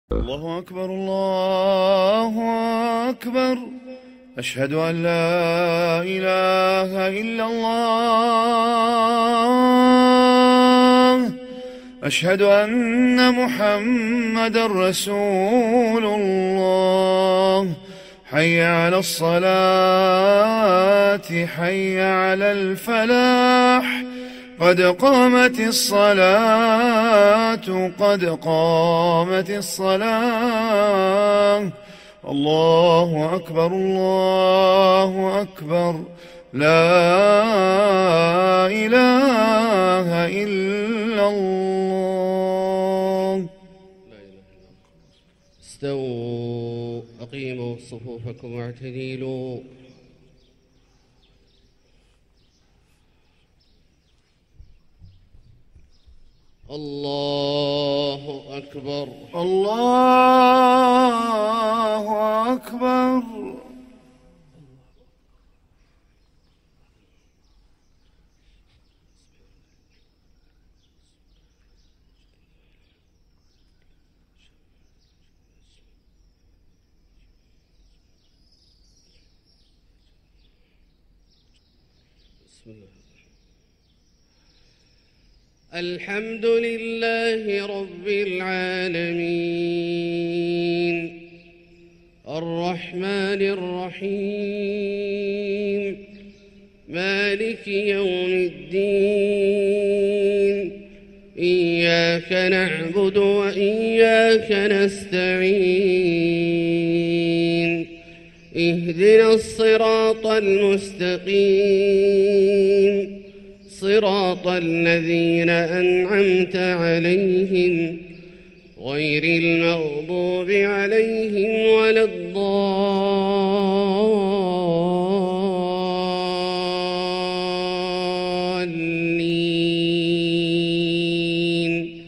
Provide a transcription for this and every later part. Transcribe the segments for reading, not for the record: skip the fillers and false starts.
الله أكبر الله أكبر. أشهد أن لا إله إلا الله. أشهد أن محمدًا رسول الله. حي على الصلاة حي على الفلاح. قد قامت الصلاة قد قامت الصلاة. الله أكبر الله أكبر. لا إله إلا الله. استووا أقيموا صفوفكم واعتدلوا. الله أكبر الله أكبر. بسم الله. الحمد لله رب العالمين الرحمن الرحيم مالك يوم الدين. إياك نعبد وإياك نستعين. اهدنا الصراط المستقيم صراط الذين أنعمت عليهم غير المغضوب عليهم ولا الضالين.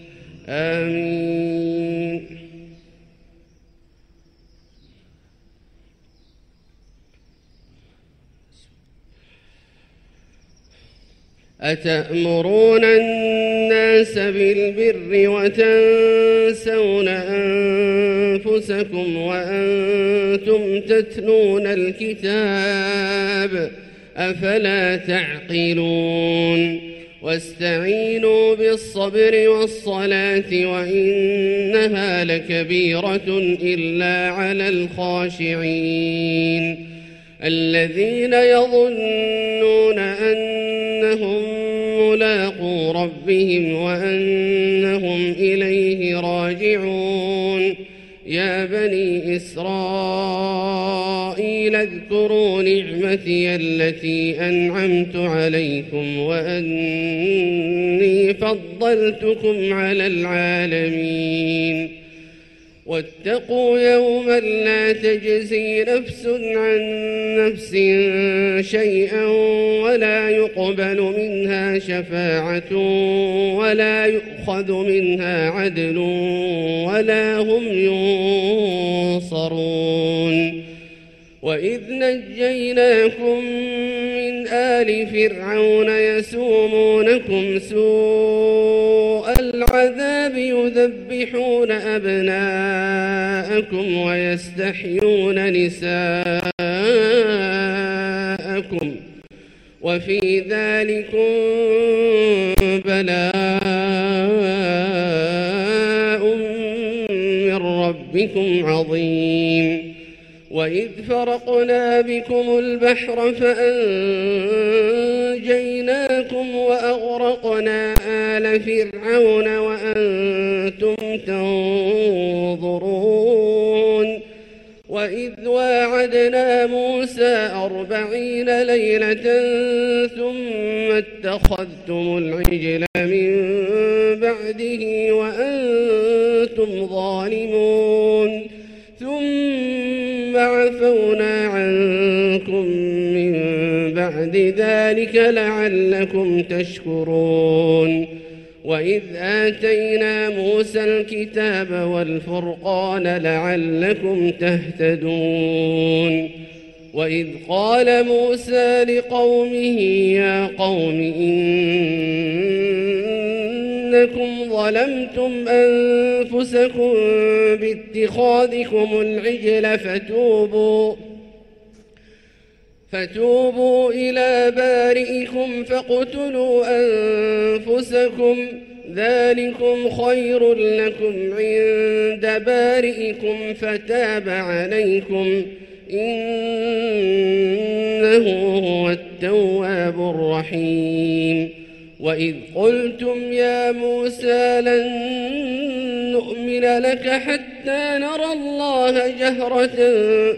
آمين. أتأمرون الناس بالبر وتنسون أنفسكم وأنتم تتلون الكتاب أفلا تعقلون. واستعينوا بالصبر والصلاة وإنها لكبيرة إلا على الخاشعين الذين يظنون أنهم ملاقو ربهم وأنهم إليه راجعون. يا بني إسرائيل اذكروا نعمتي التي أنعمت عليكم وأني فضلتكم على العالمين. واتقوا يوما لا تجزي نفس عن نفس شيئا ولا يقبل منها شفاعة ولا يؤخذ منها عدل ولا هم ينصرون. وإذ نجيناكم من آل فرعون يسومونكم سوء العذاب يذبحون أبناءكم ويستحيون نساءكم وفي ذلكم بلاء من ربكم عظيم. وإذ فرقنا بكم البحر فأنجيناكم وأغرقنا آل فرعون وأنتم تنظرون. وإذ واعدنا موسى 40 ليلة ثم اتخذتم العجل من بعده وأنتم ظالمون ثم عفونا عنكم من بعد ذلك لعلكم تشكرون. وإذ آتينا موسى الكتاب والفرقان لعلكم تهتدون. وإذ قال موسى لقومه يا قوم أنكم ظلمتم أنفسكم باتخاذكم العجل فتوبوا إلى بارئكم فاقتلوا أنفسكم ذلكم خير لكم عند بارئكم فتاب عليكم إنه هو التواب الرحيم. وإذ قلتم يا موسى لن نؤمن لك حتى نرى الله جهرة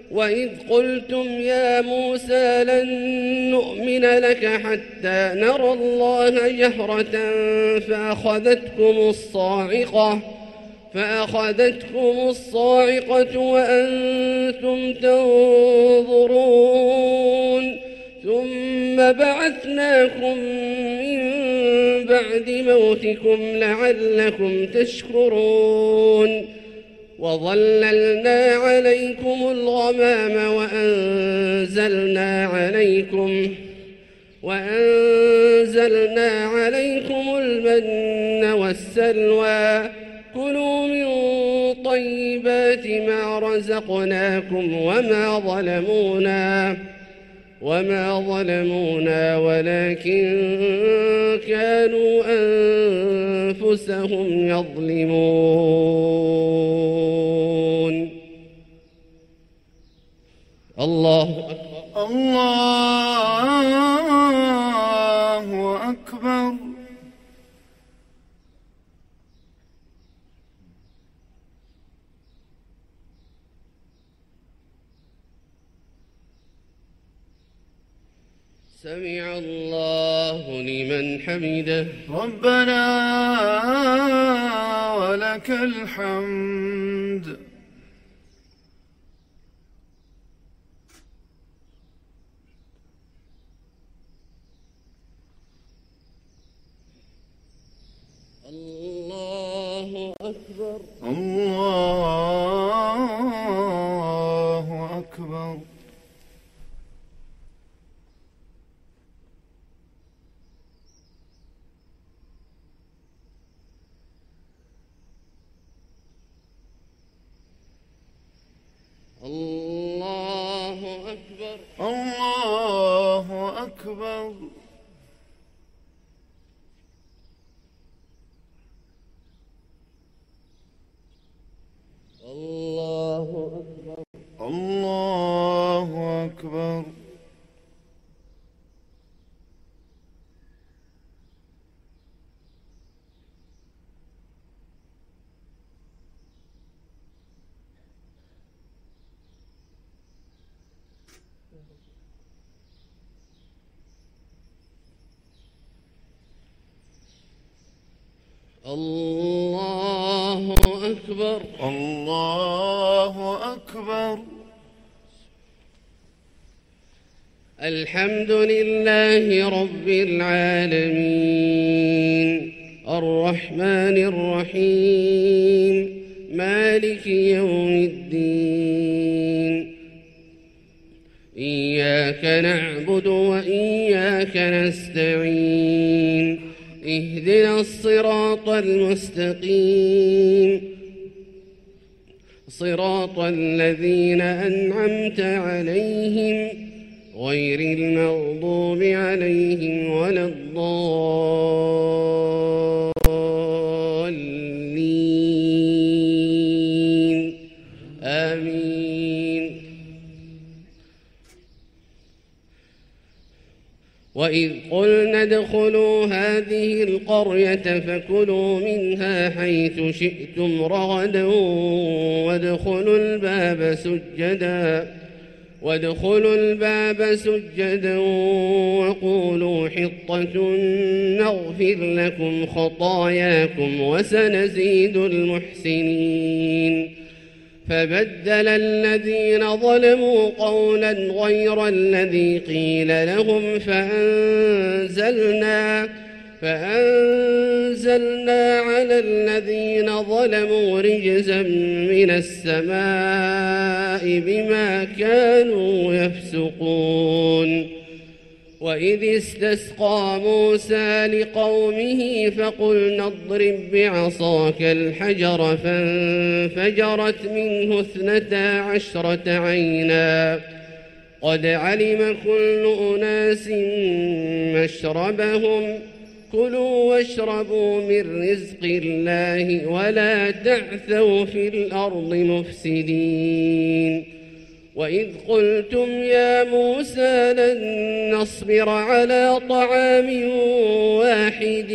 فأخذتكم الصاعقة وأنتم تنظرون ثم بعثناكم من بعد موتكم لعلكم تشكرون وظللنا عليكم الغمام وأنزلنا عليكم المن والسلوى كلوا من طيبات ما رزقناكم وما ظلمونا ولكن كانوا أنفسهم يظلمون. الله أكبر. الله أكبر. سمع الله لمن حمده. ربنا ولك الحمد. الله أكبر. الله أكبر. الله أكبر. الله أكبر. الله أكبر. الله أكبر. الله أكبر. الله أكبر. الحمد لله رب العالمين الرحمن الرحيم مالك يوم الدين إياك نعبد وإياك نستعين اهدنا الصراط المستقيم صراط الذين أنعمت عليهم غير المغضوب عليهم ولا الضالين آمين. وإذ قلنا ادخلوا هذه القرية فكلوا منها حيث شئتم رغدا وادخلوا الباب سجدا وقولوا حطة نغفر لكم خطاياكم وسنزيد المحسنين. فبدل الذين ظلموا قولا غير الذي قيل لهم فأنزلنا على الذين ظلموا رجزا من السماء بما كانوا يفسقون. وإذ استسقى موسى لقومه فقلنا اضرب بعصاك الحجر فانفجرت منه 12 عينا قد علم كل أناس مشربهم كلوا واشربوا من رزق الله ولا تعثوا في الأرض مفسدين وإذ قلتم يا موسى لن نصبر على طعام واحد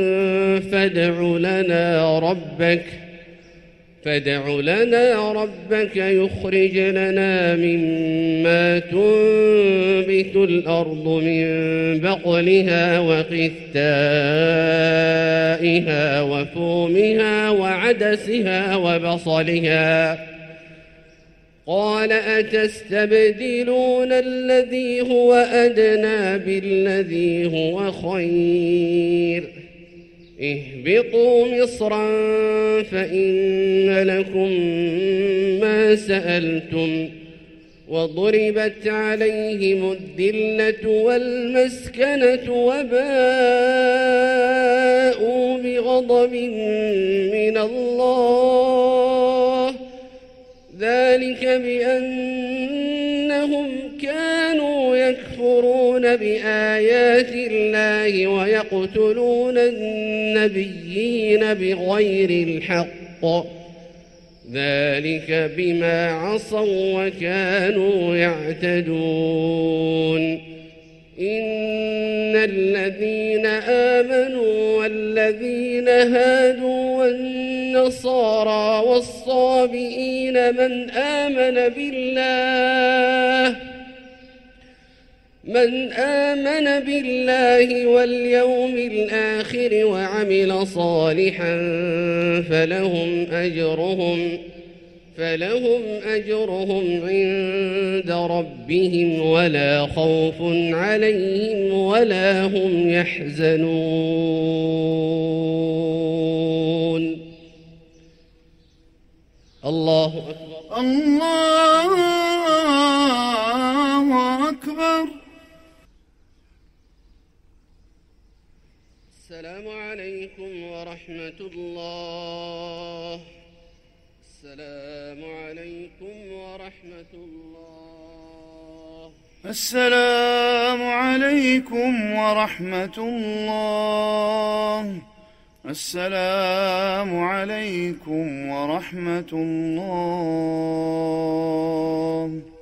فادع لنا ربك يخرج لنا مما تنبت الأرض من بقلها وقثائها وفومها وعدسها وبصلها قال أتستبدلون الذي هو أدنى بالذي هو خير اهبطوا مصرا فإن لكم ما سألتم وضربت عليهم الذلة والمسكنة وباءوا بغضب من الله ذلك بأنهم كانوا يكفرون بآيات الله ويقتلون النبيين بغير الحق ذلك بما عصوا وكانوا يعتدون إن الذين آمنوا والذين هادوا والنصارى والصابئين من آمن بالله واليوم الآخر وعمل صالحا فلهم أجرهم عند ربهم ولا خوف عليهم ولا هم يحزنون الله أكبر الله أكبر. السلام عليكم ورحمة الله. السلام عليكم ورحمة الله. السلام عليكم ورحمة الله. السلام عليكم ورحمة الله.